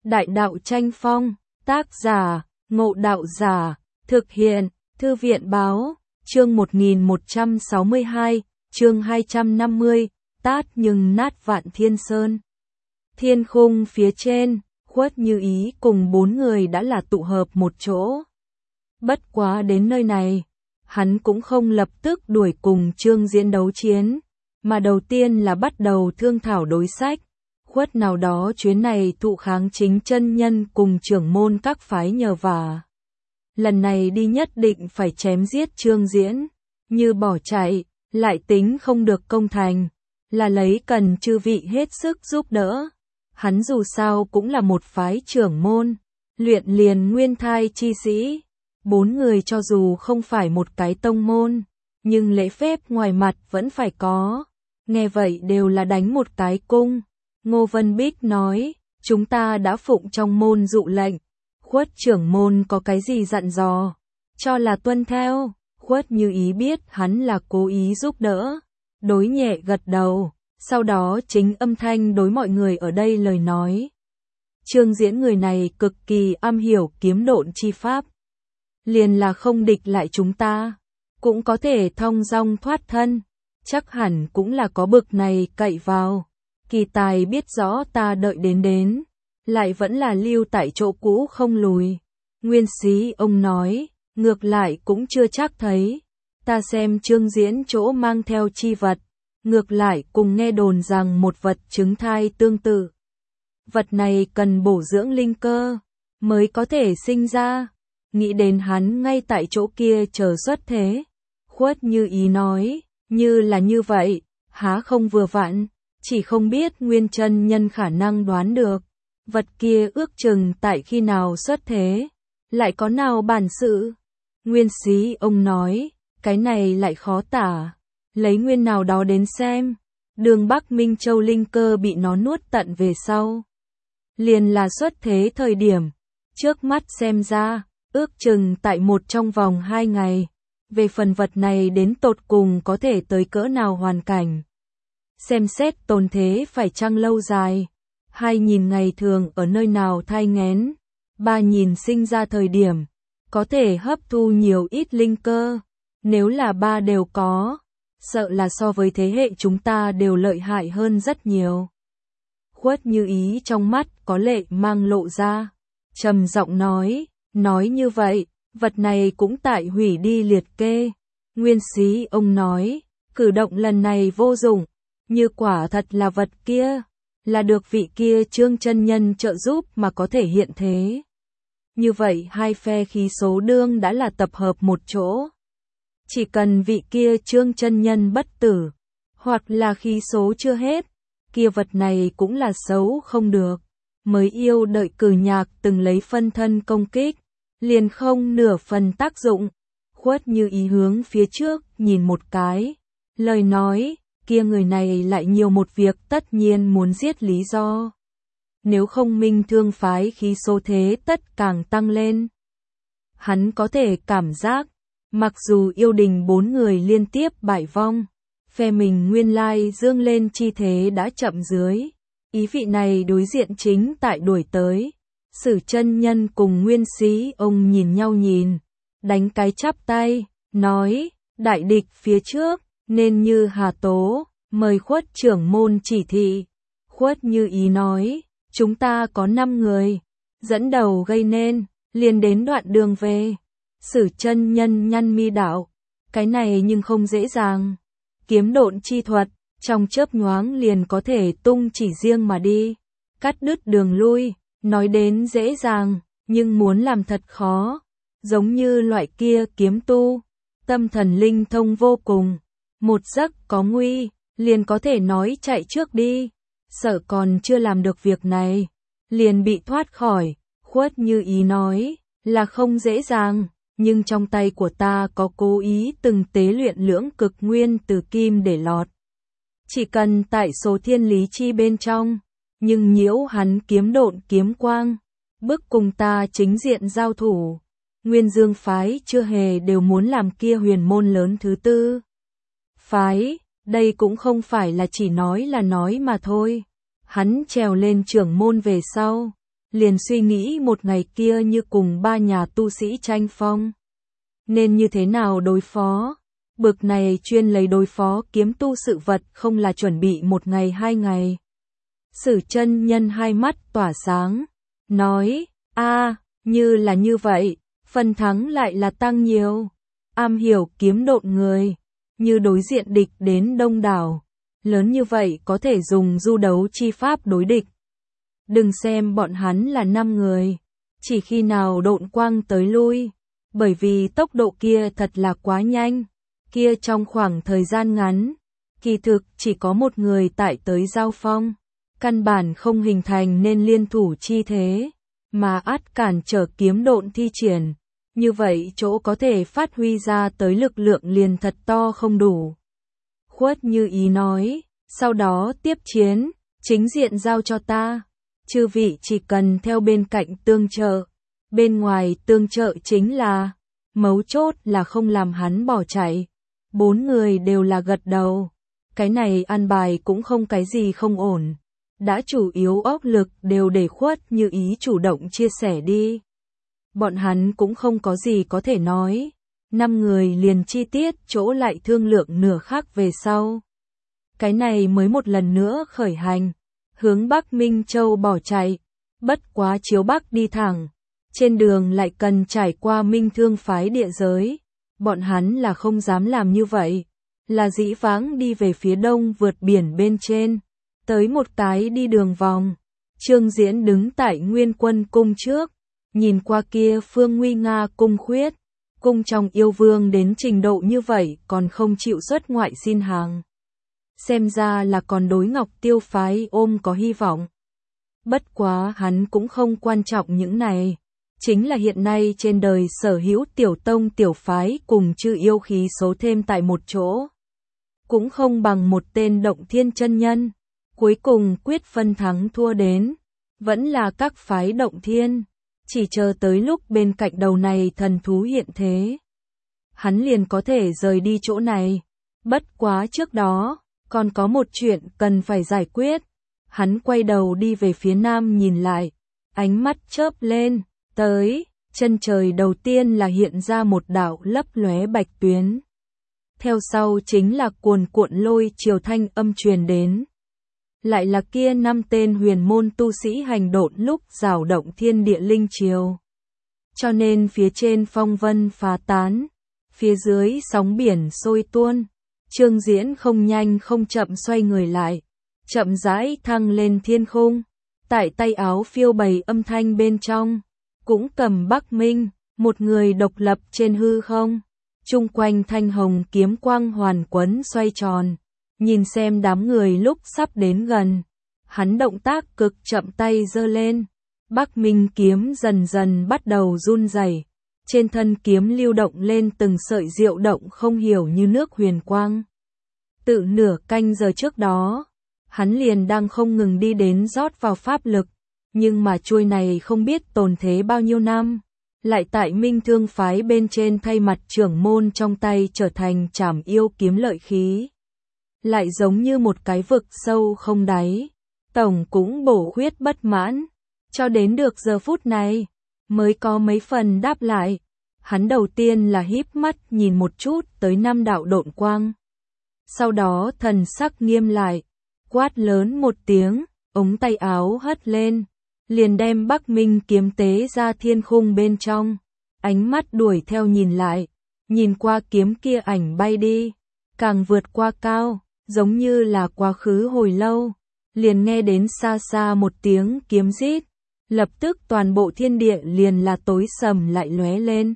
Đại đạo tranh phong, tác giả, Ngộ Đạo Giả, thực hiện, Thư viện báo, chương 1162, chương 250, tát nhưng nát Vạn Thiên Sơn. Thiên khung phía trên, Khuất Như Ý cùng 4 người đã là tụ hợp một chỗ. Bất quá đến nơi này, hắn cũng không lập tức đuổi cùng Trương Diễn đấu chiến, mà đầu tiên là bắt đầu thương thảo đối sách. Khuất nào đó chuyến này thụ kháng chính chân nhân cùng trưởng môn các phái nhờ vả. Lần này đi nhất định phải chém giết Trương Diễn, như bỏ chạy, lại tính không được công thành, là lấy cần chư vị hết sức giúp đỡ. Hắn dù sao cũng là một phái trưởng môn, luyện liền nguyên thai chi sĩ. 4 người cho dù không phải một cái tông môn, nhưng lễ phép ngoài mặt vẫn phải có. Nghe vậy đều là đánh một cái cung. Ngô Vân Bích nói, chúng ta đã phụng trong môn dụ lệnh. Khuất trưởng môn có cái gì dặn dò, cho là tuân theo. Khuất Như Ý biết hắn là cố ý giúp đỡ, đối nhẹ gật đầu, sau đó chính âm thanh đối mọi người ở đây lời nói. Trương Diễn người này cực kỳ am hiểu kiếm độn chi pháp, liền là không địch lại chúng ta, cũng có thể thong dong thoát thân, chắc hẳn cũng là có bực này cậy vào. Kỳ tài biết rõ ta đợi đến, lại vẫn là lưu tại chỗ cũ không lùi. Nguyên Sĩ ông nói, ngược lại cũng chưa chắc thấy. Ta xem Trương Diễn chỗ mang theo chi vật, ngược lại cùng nghe đồn rằng một vật trứng thai tương tự. Vật này cần bổ dưỡng linh cơ, mới có thể sinh ra. Nghĩ đến hắn ngay tại chỗ kia chờ xuất thế. Khuất Như Ý nói, như là như vậy, há không vừa vặn. Chỉ không biết Nguyên chân nhân khả năng đoán được, vật kia ước chừng tại khi nào xuất thế, lại có nào bản sự. Nguyên Sĩ ông nói, cái này lại khó tả, lấy nguyên nào đó đến xem, đường Bắc Minh Châu linh cơ bị nó nuốt tận về sau. Liền là xuất thế thời điểm, trước mắt xem ra, ước chừng tại một trong vòng 2 ngày, về phần vật này đến tột cùng có thể tới cỡ nào hoàn cảnh. Xem xét tồn thế phải chăng lâu dài, 2 nhìn ngày thường ở nơi nào thai nghén, 3 nhìn sinh ra thời điểm, có thể hấp thu nhiều ít linh cơ, nếu là 3 đều có, sợ là so với thế hệ chúng ta đều lợi hại hơn rất nhiều. Khuất Như Ý trong mắt có lệ mang lộ ra, trầm giọng nói như vậy, vật này cũng tại hủy đi liệt kê. Nguyên Sĩ ông nói, cử động lần này vô dụng. Như quả thật là vật kia, là được vị kia Trương chân nhân trợ giúp mà có thể hiện thế. Như vậy 2 phe khí số đương đã là tập hợp một chỗ. Chỉ cần vị kia Trương chân nhân bất tử, hoặc là khí số chưa hết, kia vật này cũng là xấu không được. Mới yêu đợi Cử Nhạc từng lấy phân thân công kích, liền không nửa phần tác dụng. Khuất Như Ý hướng phía trước nhìn một cái, lời nói, kia người này lại nhiều một việc tất nhiên muốn giết lý do. Nếu không Minh Thương phái khí số thế tất càng tăng lên. Hắn có thể cảm giác, mặc dù yêu đình 4 người liên tiếp bại vong, phe mình nguyên lai dương lên chi thế đã chậm dưới. Ý vị này đối diện chính tại đuổi tới. Sử chân nhân cùng Nguyên Sĩ ông nhìn nhau nhìn, đánh cái chắp tay, nói, đại địch phía trước. Nên như Hà Tố, mời Khuất trưởng môn chỉ thị. Khuất Như Ý nói, chúng ta có 5 người, dẫn đầu gây nên, liền đến đoạn đường về. Sử chân nhân nhăn mi đạo, cái này nhưng không dễ dàng. Kiếm độn chi thuật, trong chớp nhoáng liền có thể tung chỉ riêng mà đi, cắt đứt đường lui, nói đến dễ dàng, nhưng muốn làm thật khó. Giống như loại kia kiếm tu, tâm thần linh thông vô cùng. Một giấc có nguy, liền có thể nói chạy trước đi, sợ còn chưa làm được việc này, liền bị thoát khỏi. Khuất Như Ý nói, là không dễ dàng, nhưng trong tay của ta có cố ý từng tế luyện lưỡng cực nguyên từ kim để lọt. Chỉ cần tại số thiên lý chi bên trong, nhưng nhiễu hắn kiếm độn kiếm quang, bức cùng ta chính diện giao thủ. Nguyên Dương phái chưa hề đều muốn làm kia huyền môn lớn thứ 4 phái, đây cũng không phải là chỉ nói là nói mà thôi. Hắn trèo lên trưởng môn về sau, liền suy nghĩ một ngày kia như cùng ba nhà tu sĩ tranh phong. Nên như thế nào đối phó? Bực này chuyên lấy đối phó kiếm tu sự vật không là chuẩn bị một ngày hai ngày. Sử chân nhân hai mắt tỏa sáng, nói, như là như vậy, phần thắng lại là tăng nhiều. Am hiểu kiếm độn người, như đối diện địch đến đông đảo, lớn như vậy có thể dùng du đấu chi pháp đối địch. Đừng xem bọn hắn là 5 người, chỉ khi nào độn quang tới lui, bởi vì tốc độ kia thật là quá nhanh, kia trong khoảng thời gian ngắn, kỳ thực chỉ có một người tại tới giao phong, căn bản không hình thành nên liên thủ chi thế, mà ắt cản trở kiếm độn thi triển. Như vậy chỗ có thể phát huy ra tới lực lượng liền thật to không đủ. Khuất Như Ý nói, sau đó tiếp chiến, chính diện giao cho ta. Chư vị chỉ cần theo bên cạnh tương trợ. Bên ngoài tương trợ chính là, mấu chốt là không làm hắn bỏ chạy. 4 người đều là gật đầu. Cái này an bài cũng không cái gì không ổn. Đã chủ yếu óc lực đều để Khuất Như Ý chủ động chia sẻ đi. Bọn hắn cũng không có gì có thể nói. 5 người liền chi tiết chỗ lại thương lượng nửa khắc về sau. Cái này mới một lần nữa khởi hành, hướng Bắc Minh Châu bỏ chạy, bất quá chiếu Bắc đi thẳng. Trên đường lại cần trải qua Minh Thương phái địa giới. Bọn hắn là không dám làm như vậy, là dĩ vãng đi về phía đông vượt biển bên trên, tới một cái đi đường vòng. Trương Diễn đứng tại Nguyên Quân cung trước, nhìn qua kia phương nguy nga cung khuyết, cung trong yêu vương đến trình độ như vậy còn không chịu xuất ngoại xin hàng. Xem ra là còn đối Ngọc Tiêu phái ôm có hy vọng. Bất quá hắn cũng không quan trọng những này, chính là hiện nay trên đời sở hữu tiểu tông tiểu phái cùng chư yêu khí số thêm tại một chỗ. Cũng không bằng một tên Động Thiên chân nhân, cuối cùng quyết phân thắng thua đến, vẫn là các phái Động Thiên. Chỉ chờ tới lúc bên cạnh đầu này thần thú hiện thế, hắn liền có thể rời đi chỗ này. Bất quá trước đó, còn có một chuyện cần phải giải quyết. Hắn quay đầu đi về phía nam nhìn lại, ánh mắt chớp lên, tới, chân trời đầu tiên là hiện ra một đạo lấp lóe bạch tuyến. Theo sau chính là cuồn cuộn lôi triều thanh âm truyền đến. Lại là kia 5 tên huyền môn tu sĩ hành độn lúc rào động thiên địa linh triều. Cho nên phía trên phong vân phá tán, phía dưới sóng biển sôi tuôn. Trương Diễn không nhanh không chậm xoay người lại, chậm rãi thăng lên thiên khung, tại tay áo phiêu bày âm thanh bên trong, cũng cầm Bắc Minh, một người độc lập trên hư không. Chung quanh thanh hồng kiếm quang hoàn quấn xoay tròn, nhìn xem đám người lúc sắp đến gần, hắn động tác cực chậm tay giơ lên, Bắc Minh kiếm dần dần bắt đầu run rẩy, trên thân kiếm lưu động lên từng sợi diệu động không hiểu như nước huyền quang. Tự nửa canh giờ trước đó, hắn liền đang không ngừng đi đến rót vào pháp lực, nhưng mà chuôi này không biết tồn thế bao nhiêu năm, lại tại Minh Thương phái bên trên thay mặt trưởng môn trong tay trở thành trảm yêu kiếm lợi khí. Lại giống như một cái vực sâu không đáy, tổng cũng bổ khuyết bất mãn, cho đến được giờ phút này, mới có mấy phần đáp lại. Hắn đầu tiên là híp mắt nhìn một chút tới 5 đạo độn quang. Sau đó thần sắc nghiêm lại, quát lớn một tiếng, ống tay áo hất lên, liền đem Bắc Minh kiếm tế ra thiên khung bên trong, ánh mắt đuổi theo nhìn lại, nhìn qua kiếm kia ảnh bay đi, càng vượt qua cao, giống như là quá khứ hồi lâu, liền nghe đến xa xa một tiếng kiếm rít, lập tức toàn bộ thiên địa liền là tối sầm lại lóe lên.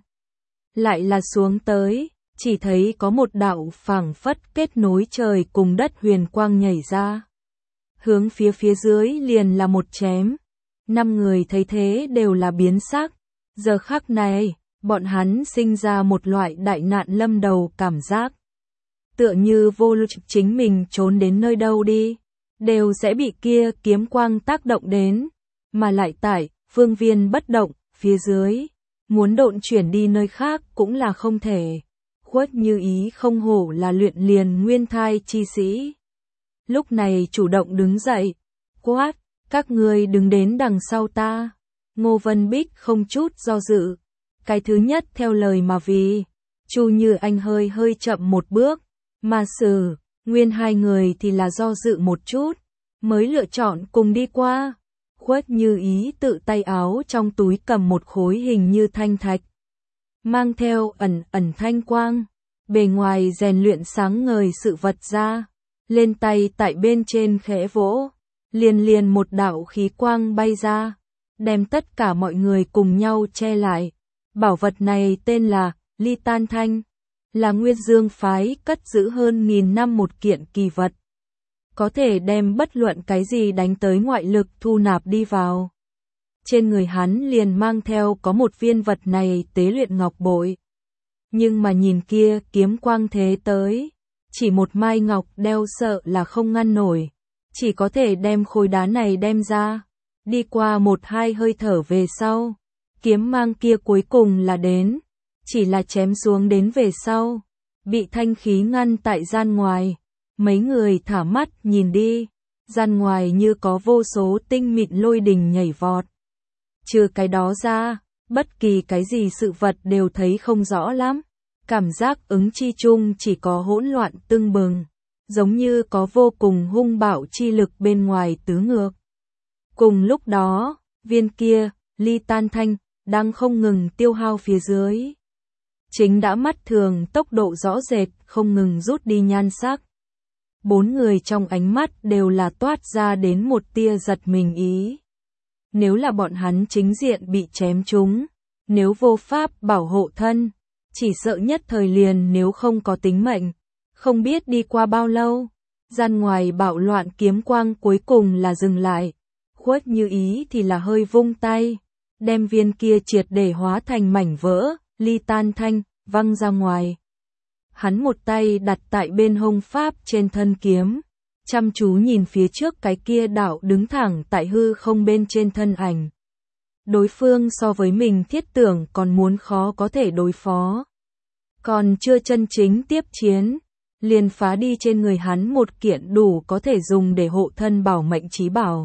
Lại là xuống tới, chỉ thấy có một đạo phảng phất kết nối trời cùng đất huyền quang nhảy ra. Hướng phía dưới liền là một chém. 5 người thấy thế đều là biến sắc. Giờ khắc này, bọn hắn sinh ra một loại đại nạn lâm đầu cảm giác. Tựa như vô lực chính mình trốn đến nơi đâu đi, đều sẽ bị kia kiếm quang tác động đến. Mà lại tại, phương viên bất động, phía dưới, muốn độn chuyển đi nơi khác cũng là không thể. Khuất Như Ý không hổ là luyện liền nguyên thai chi sĩ. Lúc này chủ động đứng dậy, quát, các ngươi đứng đến đằng sau ta, Ngô Vân Bích không chút do dự. Cái thứ nhất theo lời mà vì. Chu Như Anh hơi hơi chậm một bước. Mà Sử, Nguyên hai người thì là do dự một chút. Mới lựa chọn cùng đi qua. Khuất Như Ý tự tay áo trong túi cầm một khối hình như thanh thạch. Mang theo ẩn ẩn thanh quang. Bề ngoài rèn luyện sáng ngời sự vật ra. Lên tay tại bên trên khẽ vỗ. Liền liền một đạo khí quang bay ra. Đem tất cả mọi người cùng nhau che lại. Bảo vật này tên là Ly Tan Thanh. Là Nguyên Dương phái cất giữ hơn 1000 năm một kiện kỳ vật. Có thể đem bất luận cái gì đánh tới ngoại lực thu nạp đi vào. Trên người hắn liền mang theo có một viên vật này tế luyện ngọc bội. Nhưng mà nhìn kia kiếm quang thế tới. Chỉ một mai ngọc đeo sợ là không ngăn nổi. Chỉ có thể đem khối đá này đem ra. Đi qua một hai hơi thở về sau. Kiếm mang kia cuối cùng là đến. Chỉ là chém xuống đến về sau. Bị thanh khí ngăn tại gian ngoài. Mấy người thả mắt nhìn đi. Gian ngoài như có vô số tinh mịn lôi đình nhảy vọt. Trừ cái đó ra, bất kỳ cái gì sự vật đều thấy không rõ lắm. Cảm giác ứng chi chung chỉ có hỗn loạn tưng bừng. Giống như có vô cùng hung bạo chi lực bên ngoài tứ ngược. Cùng lúc đó, viên kia, Ly Tan Thanh, đang không ngừng tiêu hao phía dưới. Chính đã mắt thường tốc độ rõ rệt, không ngừng rút đi nhan sắc. 4 người trong ánh mắt đều là toát ra đến một tia giật mình ý. Nếu là bọn hắn chính diện bị chém trúng, nếu vô pháp bảo hộ thân, chỉ sợ nhất thời liền nếu không có tính mệnh. Không biết đi qua bao lâu, gian ngoài bạo loạn kiếm quang cuối cùng là dừng lại. Khuất Như Ý thì là hơi vung tay, đem viên kia triệt để hóa thành mảnh vỡ, Ly Tan Thanh, văng ra ngoài. Hắn một tay đặt tại bên hông pháp trên thân kiếm, chăm chú nhìn phía trước cái kia đạo đứng thẳng tại hư không bên trên thân ảnh. Đối phương so với mình thiết tưởng còn muốn khó có thể đối phó. Còn chưa chân chính tiếp chiến, liền phá đi trên người hắn một kiện đủ có thể dùng để hộ thân bảo mệnh chí bảo.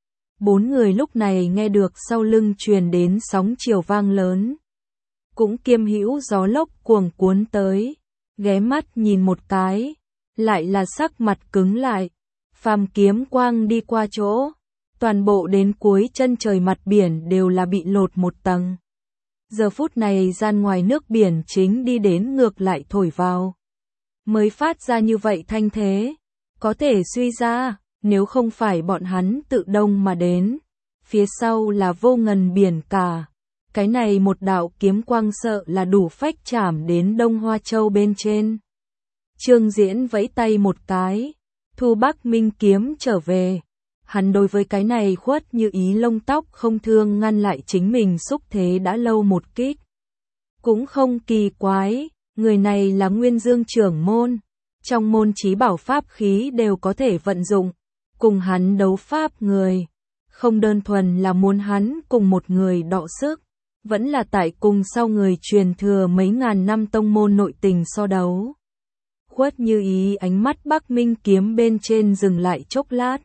4 người lúc này nghe được sau lưng truyền đến sóng chiều vang lớn. Cũng kiêm hữu gió lốc cuồng cuốn tới, ghé mắt nhìn một cái, lại là sắc mặt cứng lại. Phàm kiếm quang đi qua chỗ, toàn bộ đến cuối chân trời mặt biển đều là bị lột một tầng. Giờ phút này gian ngoài nước biển chính đi đến ngược lại thổi vào. Mới phát ra như vậy thanh thế, có thể suy ra, nếu không phải bọn hắn tự đông mà đến, phía sau là vô ngần biển cả. Cái này một đạo kiếm quang sợ là đủ phách chạm đến Đông Hoa Châu bên trên. Trương Diễn vẫy tay một cái, thu Bắc Minh kiếm trở về. Hắn đối với cái này Khuất Như Ý lông tóc không thương ngăn lại chính mình xúc thế đã lâu một kích. Cũng không kỳ quái, người này là Nguyên Dương trưởng môn. Trong môn chí bảo pháp khí đều có thể vận dụng. Cùng hắn đấu pháp người, không đơn thuần là muốn hắn cùng một người đọ sức. Vẫn là tại cùng sau người truyền thừa mấy ngàn năm tông môn nội tình so đấu. Khuất Như Ý ánh mắt Bắc Minh kiếm bên trên dừng lại chốc lát.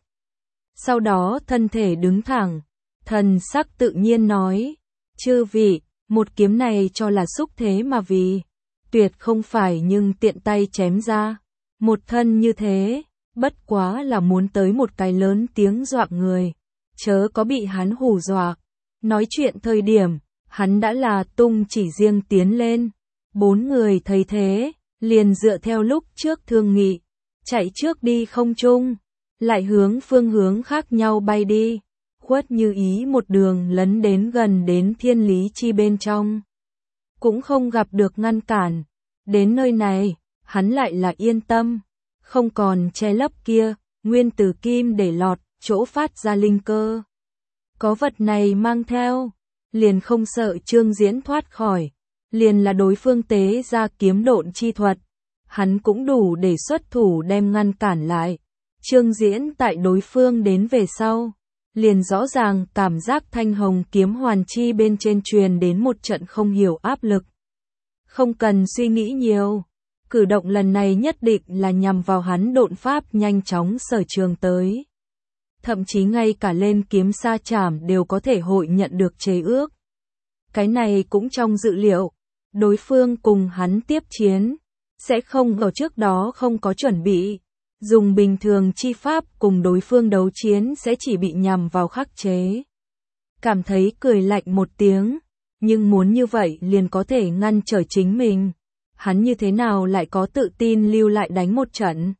Sau đó thân thể đứng thẳng, thần sắc tự nhiên nói, chư vị, một kiếm này cho là xúc thế mà vì, tuyệt không phải nhưng tiện tay chém ra. Một thân như thế, bất quá là muốn tới một cái lớn tiếng dọa người, chớ có bị hắn hù dọa. Nói chuyện thời điểm, hắn đã là tung chỉ riêng tiến lên. 4 người thấy thế, liền dựa theo lúc trước thương nghị, chạy trước đi không trung, lại hướng phương hướng khác nhau bay đi. Khuất Như Ý một đường lấn đến gần đến Thiên Lý Chi bên trong, cũng không gặp được ngăn cản. Đến nơi này, hắn lại là yên tâm, không còn che lấp kia, nguyên tử kim để lọt, chỗ phát ra linh cơ. Có vật này mang theo, liền không sợ Trương Diễn thoát khỏi, liền là đối phương tế ra kiếm độn chi thuật, hắn cũng đủ để xuất thủ đem ngăn cản lại. Trương Diễn tại đối phương đến về sau, liền rõ ràng cảm giác thanh hồng kiếm hoàn chi bên trên truyền đến một trận không hiểu áp lực. Không cần suy nghĩ nhiều, cử động lần này nhất định là nhằm vào hắn độn pháp nhanh chóng sở trường tới. thậm chí ngay cả lên kiếm sa trảm đều có thể hội nhận được chế ước. Cái này cũng trong dự liệu, đối phương cùng hắn tiếp chiến, sẽ không ở trước đó không có chuẩn bị, dùng bình thường chi pháp cùng đối phương đấu chiến sẽ chỉ bị nhằm vào khắc chế. Cảm thấy cười lạnh một tiếng, nhưng muốn như vậy liền có thể ngăn trở chính mình. Hắn như thế nào lại có tự tin lưu lại đánh một trận.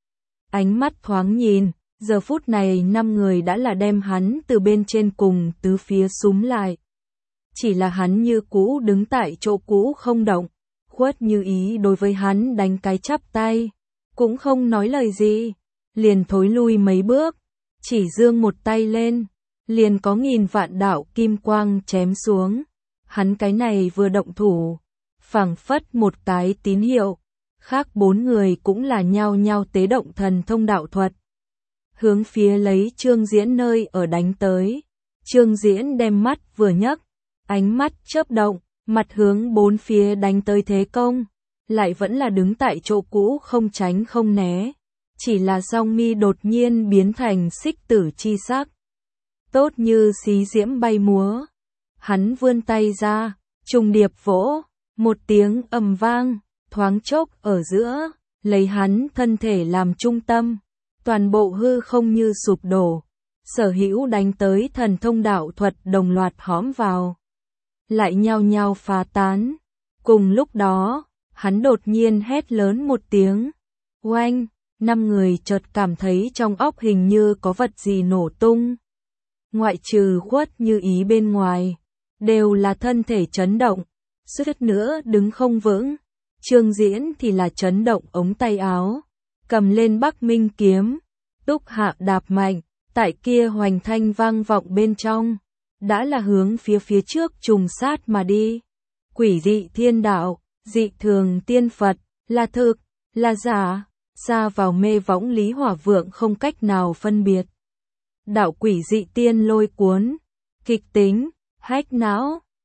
Ánh mắt thoáng nhìn, giờ phút này 5 người đã là đem hắn từ bên trên cùng tứ phía súm lại. Chỉ là hắn như cũ đứng tại chỗ cũ không động, Khuất Như Ý đối với hắn đánh cái chắp tay, cũng không nói lời gì, liền thối lui mấy bước, chỉ giương một tay lên, liền có nghìn vạn đạo kim quang chém xuống. Hắn cái này vừa động thủ, phảng phất một cái tín hiệu, khác 4 người cũng là nhao nhao tế động thần thông đạo thuật. Hướng phía lấy Trương Diễn nơi ở đánh tới. Trương Diễn đem mắt vừa nhấc, ánh mắt chớp động, mặt hướng 4 phía đánh tới thế công, lại vẫn là đứng tại chỗ cũ không tránh không né, chỉ là song mi đột nhiên biến thành xích tử chi sắc, tốt như xí diễm bay múa. Hắn vươn tay ra, trùng điệp vỗ, một tiếng ầm vang, thoáng chốc ở giữa, lấy hắn thân thể làm trung tâm, toàn bộ hư không như sụp đổ, sở hữu đánh tới thần thông đạo thuật đồng loạt hõm vào, lại nhao nhao phá tán. Cùng lúc đó, hắn đột nhiên hét lớn một tiếng, oanh, 5 người chợt cảm thấy trong óc hình như có vật gì nổ tung. Ngoại trừ Khuất Như Ý bên ngoài, đều là thân thể chấn động, suýt nữa đứng không vững. Trương Diễn thì là chấn động ống tay áo, cầm lên Bắc Minh kiếm, túc hạ đạp mạnh, tại kia hoành thanh vang vọng bên trong, đã là hướng phía trước trùng sát mà đi. Quỷ dị thiên đạo, dị thường tiên Phật, là thực, là giả, xa vào mê võng Lý Hỏa Vượng không cách nào phân biệt. Đạo quỷ dị tiên lôi cuốn, kịch tính, hách não,